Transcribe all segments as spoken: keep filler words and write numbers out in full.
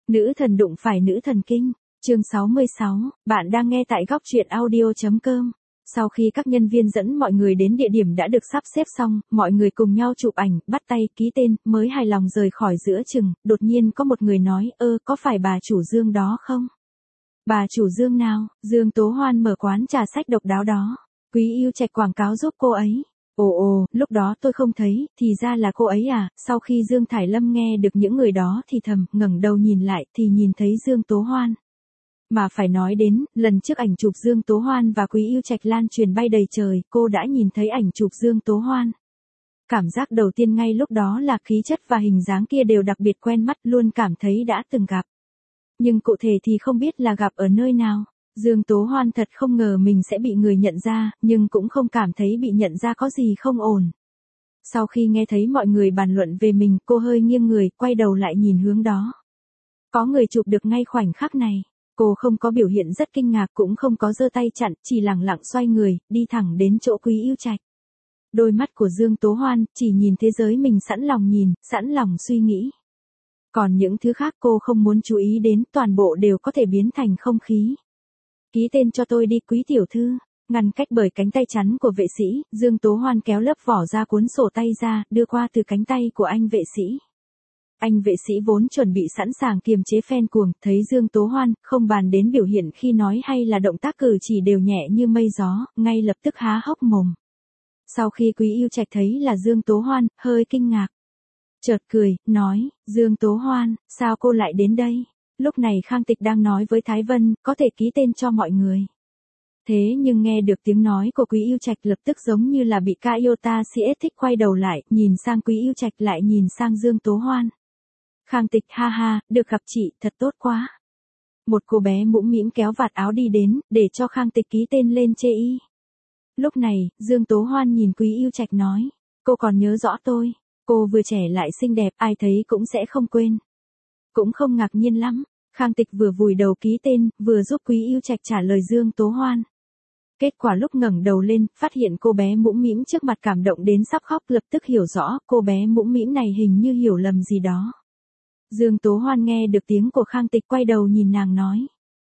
Nữ thần đụng phải nữ thần kinh. Chương sáu mươi sáu, bạn đang nghe tại góc truyện audio.com. Sau khi các nhân viên dẫn mọi người đến địa điểm đã được sắp xếp xong, mọi người cùng nhau chụp ảnh, bắt tay, ký tên, mới hài lòng rời khỏi giữa chừng, đột nhiên có một người nói, ơ, có phải bà chủ Dương đó không? Bà chủ Dương nào? Dương Tố Hoan mở quán trà sách độc đáo đó. Quý Yêu Trạch quảng cáo giúp cô ấy. Ồ ồ, lúc đó tôi không thấy, thì ra là cô ấy à. Sau khi Dương Thải Lâm nghe được những người đó thì thầm, ngẩng đầu nhìn lại thì nhìn thấy Dương Tố Hoan. Mà phải nói đến, lần trước ảnh chụp Dương Tố Hoan và Quý Yêu Trạch lan truyền bay đầy trời, cô đã nhìn thấy ảnh chụp Dương Tố Hoan. Cảm giác đầu tiên ngay lúc đó là khí chất và hình dáng kia đều đặc biệt quen mắt, luôn cảm thấy đã từng gặp. Nhưng cụ thể thì không biết là gặp ở nơi nào. Dương Tố Hoan thật không ngờ mình sẽ bị người nhận ra, nhưng cũng không cảm thấy bị nhận ra có gì không ổn. Sau khi nghe thấy mọi người bàn luận về mình, cô hơi nghiêng người, quay đầu lại nhìn hướng đó. Có người chụp được ngay khoảnh khắc này. Cô không có biểu hiện rất kinh ngạc, cũng không có giơ tay chặn, chỉ lẳng lặng xoay người, đi thẳng đến chỗ Quý Yêu Trạch. Đôi mắt của Dương Tố Hoan chỉ nhìn thế giới mình sẵn lòng nhìn, sẵn lòng suy nghĩ. Còn những thứ khác cô không muốn chú ý đến, toàn bộ đều có thể biến thành không khí. Ký tên cho tôi đi Quý tiểu thư. Ngăn cách bởi cánh tay chắn của vệ sĩ, Dương Tố Hoan kéo lớp vỏ ra cuốn sổ tay ra, đưa qua từ cánh tay của anh vệ sĩ. Anh vệ sĩ vốn chuẩn bị sẵn sàng kiềm chế phen cuồng, thấy Dương Tố Hoan, không bàn đến biểu hiện khi nói hay là động tác cử chỉ đều nhẹ như mây gió, ngay lập tức há hốc mồm. Sau khi Quý Yêu Trạch thấy là Dương Tố Hoan, hơi kinh ngạc. Chợt cười, nói, Dương Tố Hoan, sao cô lại đến đây? Lúc này Khang Tịch đang nói với Thái Vân, có thể ký tên cho mọi người. Thế nhưng nghe được tiếng nói của Quý Yêu Trạch lập tức giống như là bị Kaiota siết thích, quay đầu lại, nhìn sang Quý Yêu Trạch lại nhìn sang Dương Tố Hoan. Khang Tịch ha ha, được gặp chị, thật tốt quá. Một cô bé mũm mĩm kéo vạt áo đi đến, để cho Khang Tịch ký tên lên chê y. Lúc này, Dương Tố Hoan nhìn Quý Yêu Trạch nói, cô còn nhớ rõ tôi, cô vừa trẻ lại xinh đẹp, ai thấy cũng sẽ không quên. Cũng không ngạc nhiên lắm, Khang Tịch vừa vùi đầu ký tên, vừa giúp Quý Yêu Trạch trả lời Dương Tố Hoan. Kết quả lúc ngẩng đầu lên, phát hiện cô bé mũm mĩm trước mặt cảm động đến sắp khóc, lập tức hiểu rõ, cô bé mũm mĩm này hình như hiểu lầm gì đó. Dương Tố Hoan nghe được tiếng của Khang Tịch, quay đầu nhìn nàng nói.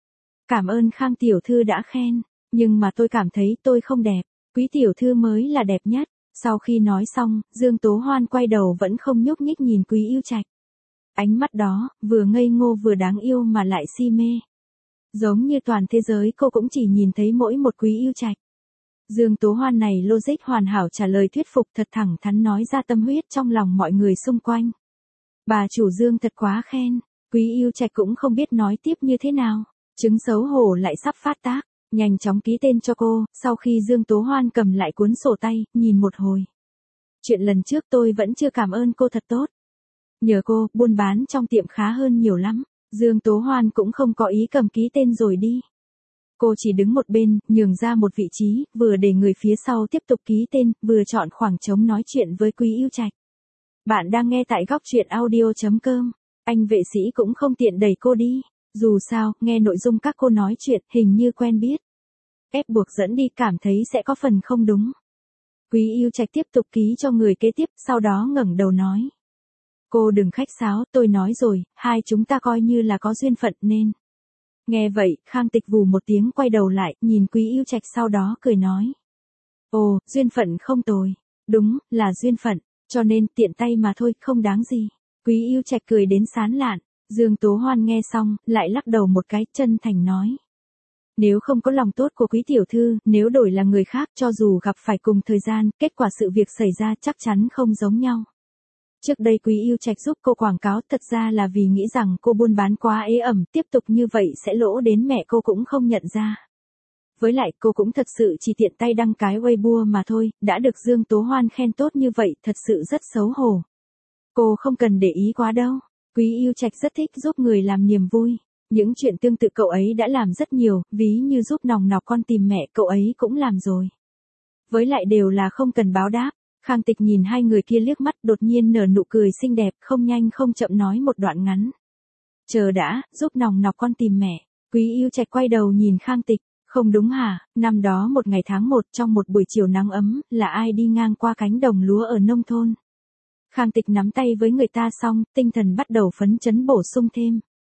Cảm ơn Khang tiểu thư đã khen, nhưng mà tôi cảm thấy tôi không đẹp, Quý tiểu thư mới là đẹp nhất. Sau khi nói xong, Dương Tố Hoan quay đầu vẫn không nhúc nhích nhìn Quý Yêu Trạch. Ánh mắt đó, vừa ngây ngô vừa đáng yêu mà lại si mê. Giống như toàn thế giới cô cũng chỉ nhìn thấy mỗi một Quý Yêu Trạch. Dương Tố Hoan này logic hoàn hảo, trả lời thuyết phục, thật thẳng thắn nói ra tâm huyết trong lòng mọi người xung quanh. Bà chủ Dương thật quá khen, Quý Yêu Trạch cũng không biết nói tiếp như thế nào, chứng xấu hổ lại sắp phát tác, nhanh chóng ký tên cho cô. Sau khi Dương Tố Hoan cầm lại cuốn sổ tay, nhìn một hồi. Chuyện lần trước tôi vẫn chưa cảm ơn cô thật tốt. Nhờ cô, buôn bán trong tiệm khá hơn nhiều lắm. Dương Tố Hoan cũng không có ý cầm ký tên rồi đi. Cô chỉ đứng một bên, nhường ra một vị trí, vừa để người phía sau tiếp tục ký tên, vừa chọn khoảng trống nói chuyện với Quý Yêu Trạch. Bạn đang nghe tại góc truyện audio.com. Anh vệ sĩ cũng không tiện đẩy cô đi. Dù sao, nghe nội dung các cô nói chuyện, hình như quen biết. Ép buộc dẫn đi cảm thấy sẽ có phần không đúng. Quý Yêu Trạch tiếp tục ký cho người kế tiếp, sau đó ngẩng đầu nói. Cô đừng khách sáo, tôi nói rồi, hai chúng ta coi như là có duyên phận nên. Nghe vậy, Khang Tịch vù một tiếng quay đầu lại, nhìn Quý Yêu Trạch sau đó cười nói. Ồ, duyên phận không tồi. Đúng, là duyên phận, cho nên tiện tay mà thôi, không đáng gì. Quý Yêu Trạch cười đến sán lạn. Dương Tố Hoan nghe xong, lại lắc đầu một cái, chân thành nói. Nếu không có lòng tốt của Quý tiểu thư, nếu đổi là người khác, cho dù gặp phải cùng thời gian, kết quả sự việc xảy ra chắc chắn không giống nhau. Trước đây Quý Yêu Trạch giúp cô quảng cáo, thật ra là vì nghĩ rằng cô buôn bán quá ế ẩm, tiếp tục như vậy sẽ lỗ đến mẹ cô cũng không nhận ra. Với lại cô cũng thật sự chỉ tiện tay đăng cái Weibo mà thôi, đã được Dương Tố Hoan khen tốt như vậy, thật sự rất xấu hổ. Cô không cần để ý quá đâu. Quý Yêu Trạch rất thích giúp người làm niềm vui. Những chuyện tương tự cậu ấy đã làm rất nhiều, ví như giúp Nòng Nọc con tìm mẹ, cậu ấy cũng làm rồi. Với lại đều là không cần báo đáp. Khang Tịch nhìn hai người kia liếc mắt, đột nhiên nở nụ cười xinh đẹp, không nhanh không chậm nói một đoạn ngắn. Chờ đã, giúp Nòng Nọc con tìm mẹ. Quý Yêu Trạch quay đầu nhìn Khang Tịch. Không đúng hả, năm đó một ngày tháng một, trong một buổi chiều nắng ấm, là ai đi ngang qua cánh đồng lúa ở nông thôn. Khang Tịch nắm tay với người ta xong, tinh thần bắt đầu phấn chấn bổ sung thêm.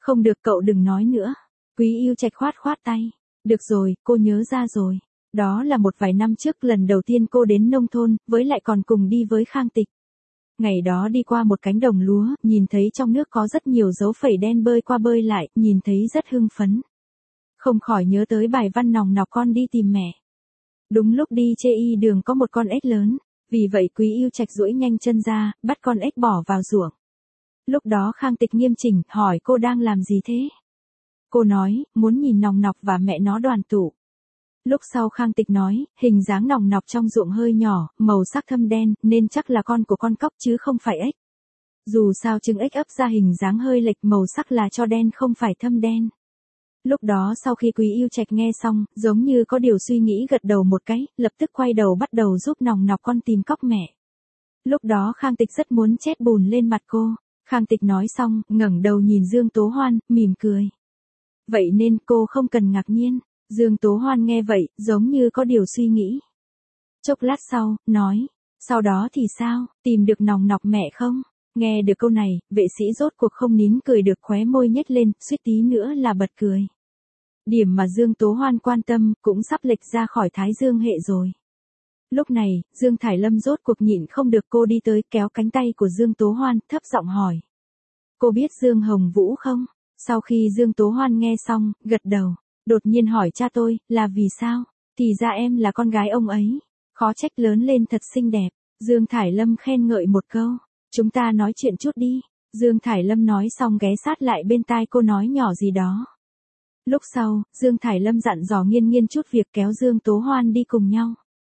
Không được, cậu đừng nói nữa. Quý Yêu Trạch khoát khoát tay. Được rồi, cô nhớ ra rồi. Đó là một vài năm trước lần đầu tiên cô đến nông thôn, với lại còn cùng đi với Khang Tịch. Ngày đó đi qua một cánh đồng lúa, nhìn thấy trong nước có rất nhiều dấu phẩy đen bơi qua bơi lại, nhìn thấy rất hưng phấn. Không khỏi nhớ tới bài văn Nòng Nọc con đi tìm mẹ. Đúng lúc đi chê y đường có một con ếch lớn, vì vậy Quý Yêu Trạch duỗi nhanh chân ra, bắt con ếch bỏ vào ruộng. Lúc đó Khang Tịch nghiêm chỉnh, hỏi cô đang làm gì thế? Cô nói, muốn nhìn Nòng Nọc và mẹ nó đoàn tụ. Lúc sau Khang Tịch nói, hình dáng Nòng Nọc trong ruộng hơi nhỏ, màu sắc thâm đen, nên chắc là con của con cóc chứ không phải ếch. Dù sao trứng ếch ấp ra hình dáng hơi lệch, màu sắc là cho đen không phải thâm đen. Lúc đó sau khi Quý Yêu Trạch nghe xong, giống như có điều suy nghĩ gật đầu một cái, lập tức quay đầu bắt đầu giúp Nòng Nọc con tìm cóc mẹ. Lúc đó Khang Tịch rất muốn chét bùn lên mặt cô. Khang Tịch nói xong, ngẩng đầu nhìn Dương Tố Hoan, mỉm cười. Vậy nên cô không cần ngạc nhiên. Dương Tố Hoan nghe vậy, giống như có điều suy nghĩ. Chốc lát sau, nói, sau đó thì sao, tìm được Nòng Nọc mẹ không? Nghe được câu này, vệ sĩ rốt cuộc không nín cười được, khóe môi nhếch lên, suýt tí nữa là bật cười. Điểm mà Dương Tố Hoan quan tâm, cũng sắp lệch ra khỏi Thái Dương hệ rồi. Lúc này, Dương Thải Lâm rốt cuộc nhịn không được, cô đi tới kéo cánh tay của Dương Tố Hoan, thấp giọng hỏi. Cô biết Dương Hồng Vũ không? Sau khi Dương Tố Hoan nghe xong, gật đầu. Đột nhiên hỏi cha tôi, là vì sao? Thì ra em là con gái ông ấy. Khó trách lớn lên thật xinh đẹp. Dương Thải Lâm khen ngợi một câu. Chúng ta nói chuyện chút đi. Dương Thải Lâm nói xong ghé sát lại bên tai cô nói nhỏ gì đó. Lúc sau, Dương Thải Lâm dặn dò Nghiên Nghiên chút việc, kéo Dương Tố Hoan đi cùng nhau.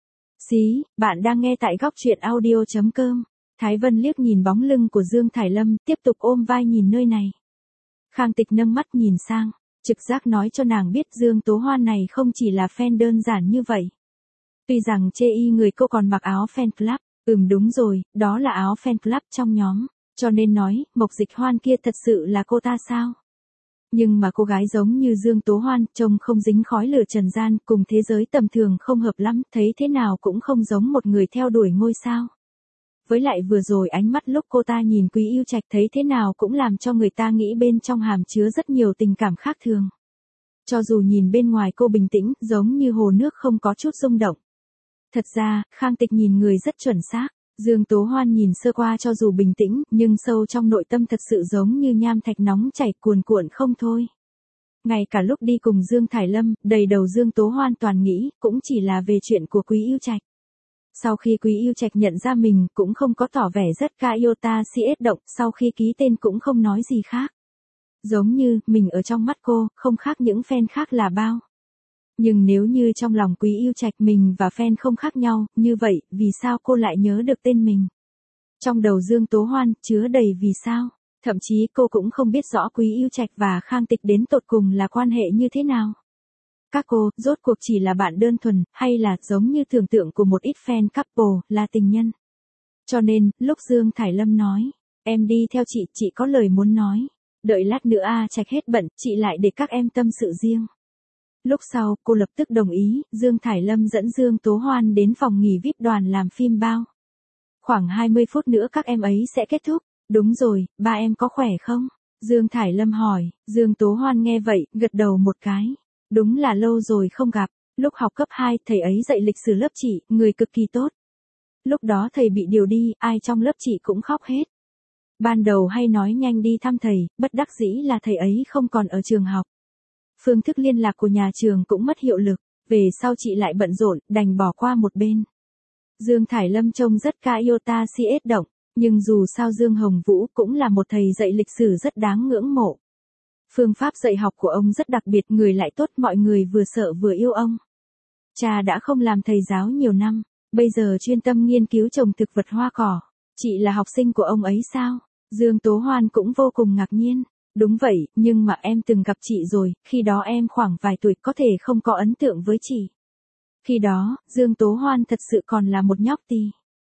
Xí, bạn đang nghe tại góc truyện audio chấm com. Thái Vân liếc nhìn bóng lưng của Dương Thải Lâm, tiếp tục ôm vai nhìn nơi này. Khang Tịch nâng mắt nhìn sang. Trực giác nói cho nàng biết Dương Tố Hoan này không chỉ là fan đơn giản như vậy. Tuy rằng chê y người cô còn mặc áo fan club, ừm đúng rồi, đó là áo fan club trong nhóm, cho nên nói, Mộc Dịch Hoan kia thật sự là cô ta sao? Nhưng mà cô gái giống như Dương Tố Hoan, trông không dính khói lửa trần gian, cùng thế giới tầm thường không hợp lắm, thấy thế nào cũng không giống một người theo đuổi ngôi sao. Với lại vừa rồi ánh mắt lúc cô ta nhìn Quý Yêu Trạch thấy thế nào cũng làm cho người ta nghĩ bên trong hàm chứa rất nhiều tình cảm khác thường. Cho dù nhìn bên ngoài cô bình tĩnh, giống như hồ nước không có chút rung động. Thật ra, Khang Tịch nhìn người rất chuẩn xác. Dương Tố Hoan nhìn sơ qua cho dù bình tĩnh, nhưng sâu trong nội tâm thật sự giống như nham thạch nóng chảy cuồn cuộn không thôi. Ngay cả lúc đi cùng Dương Thải Lâm, đầy đầu Dương Tố Hoan toàn nghĩ, cũng chỉ là về chuyện của Quý Yêu Trạch. Sau khi Quý Yêu Trạch nhận ra mình, cũng không có tỏ vẻ rất ca iota si ết động, sau khi ký tên cũng không nói gì khác. Giống như, mình ở trong mắt cô, không khác những fan khác là bao. Nhưng nếu như trong lòng Quý Yêu Trạch mình và fan không khác nhau, như vậy, vì sao cô lại nhớ được tên mình? Trong đầu Dương Tố Hoan, chứa đầy vì sao. Thậm chí cô cũng không biết rõ Quý Yêu Trạch và Khang Tịch đến tột cùng là quan hệ như thế nào. Các cô, rốt cuộc chỉ là bạn đơn thuần, hay là giống như tưởng tượng của một ít fan couple, là tình nhân. Cho nên, lúc Dương Thải Lâm nói, em đi theo chị, chị có lời muốn nói. Đợi lát nữa A Trạch hết bận, chị lại để các em tâm sự riêng. Lúc sau, cô lập tức đồng ý, Dương Thải Lâm dẫn Dương Tố Hoan đến phòng nghỉ vi ai pi đoàn làm phim bao. Khoảng hai mươi phút nữa các em ấy sẽ kết thúc. Đúng rồi, ba em có khỏe không? Dương Thải Lâm hỏi, Dương Tố Hoan nghe vậy, gật đầu một cái. Đúng là lâu rồi không gặp, lúc học cấp hai, thầy ấy dạy lịch sử lớp chị, người cực kỳ tốt. Lúc đó thầy bị điều đi, ai trong lớp chị cũng khóc hết. Ban đầu hay nói nhanh đi thăm thầy, bất đắc dĩ là thầy ấy không còn ở trường học. Phương thức liên lạc của nhà trường cũng mất hiệu lực, về sau chị lại bận rộn, đành bỏ qua một bên. Dương Thải Lâm trông rất ca iota si ết động, nhưng dù sao Dương Hồng Vũ cũng là một thầy dạy lịch sử rất đáng ngưỡng mộ. Phương pháp dạy học của ông rất đặc biệt, người lại tốt, mọi người vừa sợ vừa yêu ông. Cha đã không làm thầy giáo nhiều năm, bây giờ chuyên tâm nghiên cứu trồng thực vật hoa cỏ. Chị là học sinh của ông ấy sao? Dương Tố Hoan cũng vô cùng ngạc nhiên. Đúng vậy, nhưng mà em từng gặp chị rồi, khi đó em khoảng vài tuổi, có thể không có ấn tượng với chị. Khi đó, Dương Tố Hoan thật sự còn là một nhóc tì.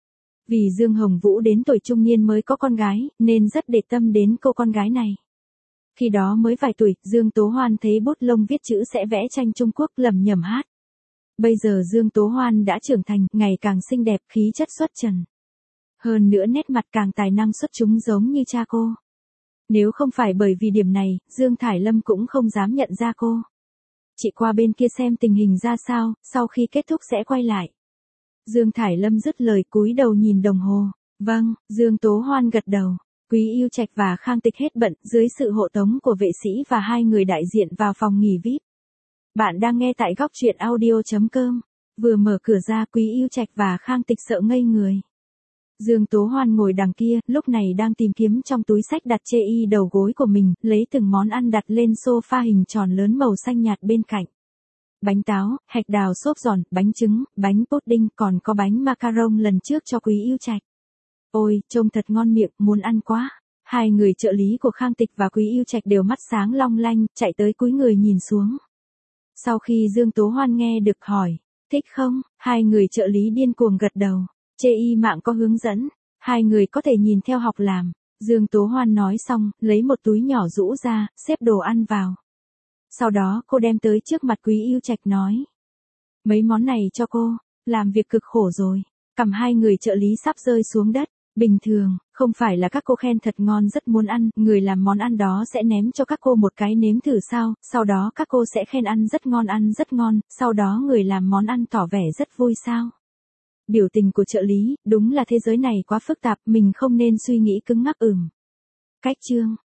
Vì Dương Hồng Vũ đến tuổi trung niên mới có con gái, nên rất để tâm đến cô con gái này. Khi đó mới vài tuổi, Dương Tố Hoan thấy bút lông viết chữ sẽ vẽ tranh Trung Quốc, lầm nhầm hát. Bây giờ Dương Tố Hoan đã trưởng thành, ngày càng xinh đẹp, khí chất xuất trần. Hơn nữa nét mặt càng tài năng xuất chúng giống như cha cô. Nếu không phải bởi vì điểm này, Dương Thải Lâm cũng không dám nhận ra cô. Chị qua bên kia xem tình hình ra sao, sau khi kết thúc sẽ quay lại. Dương Thải Lâm dứt lời cúi đầu nhìn đồng hồ. Vâng, Dương Tố Hoan gật đầu. Quý Yêu Trạch và Khang Tịch hết bận, dưới sự hộ tống của vệ sĩ và hai người đại diện vào phòng nghỉ vi ai pi. Bạn đang nghe tại góc truyện audio chấm com. Vừa mở cửa ra, Quý Yêu Trạch và Khang Tịch sợ ngây người. Dương Tố Hoan ngồi đằng kia, lúc này đang tìm kiếm trong túi sách đặt chê y đầu gối của mình, lấy từng món ăn đặt lên sofa hình tròn lớn màu xanh nhạt bên cạnh. Bánh táo, hạch đào xốp giòn, bánh trứng, bánh pudding, còn có bánh macaron lần trước cho Quý Yêu Trạch. Ôi, trông thật ngon miệng, muốn ăn quá. Hai người trợ lý của Khang Tịch và Quý Yêu Trạch đều mắt sáng long lanh, chạy tới cúi người nhìn xuống. Sau khi Dương Tố Hoan nghe được hỏi, thích không? Hai người trợ lý điên cuồng gật đầu. Chê y mạng có hướng dẫn, hai người có thể nhìn theo học làm. Dương Tố Hoan nói xong, lấy một túi nhỏ rũ ra, xếp đồ ăn vào. Sau đó cô đem tới trước mặt Quý Yêu Trạch nói. Mấy món này cho cô, làm việc cực khổ rồi. Cầm hai người trợ lý sắp rơi xuống đất. Bình thường, không phải là các cô khen thật ngon rất muốn ăn, người làm món ăn đó sẽ ném cho các cô một cái nếm thử sao, sau đó các cô sẽ khen ăn rất ngon ăn rất ngon, sau đó người làm món ăn tỏ vẻ rất vui sao. Biểu tình của trợ lý, đúng là thế giới này quá phức tạp, mình không nên suy nghĩ cứng ngắc ừm. Cách chương,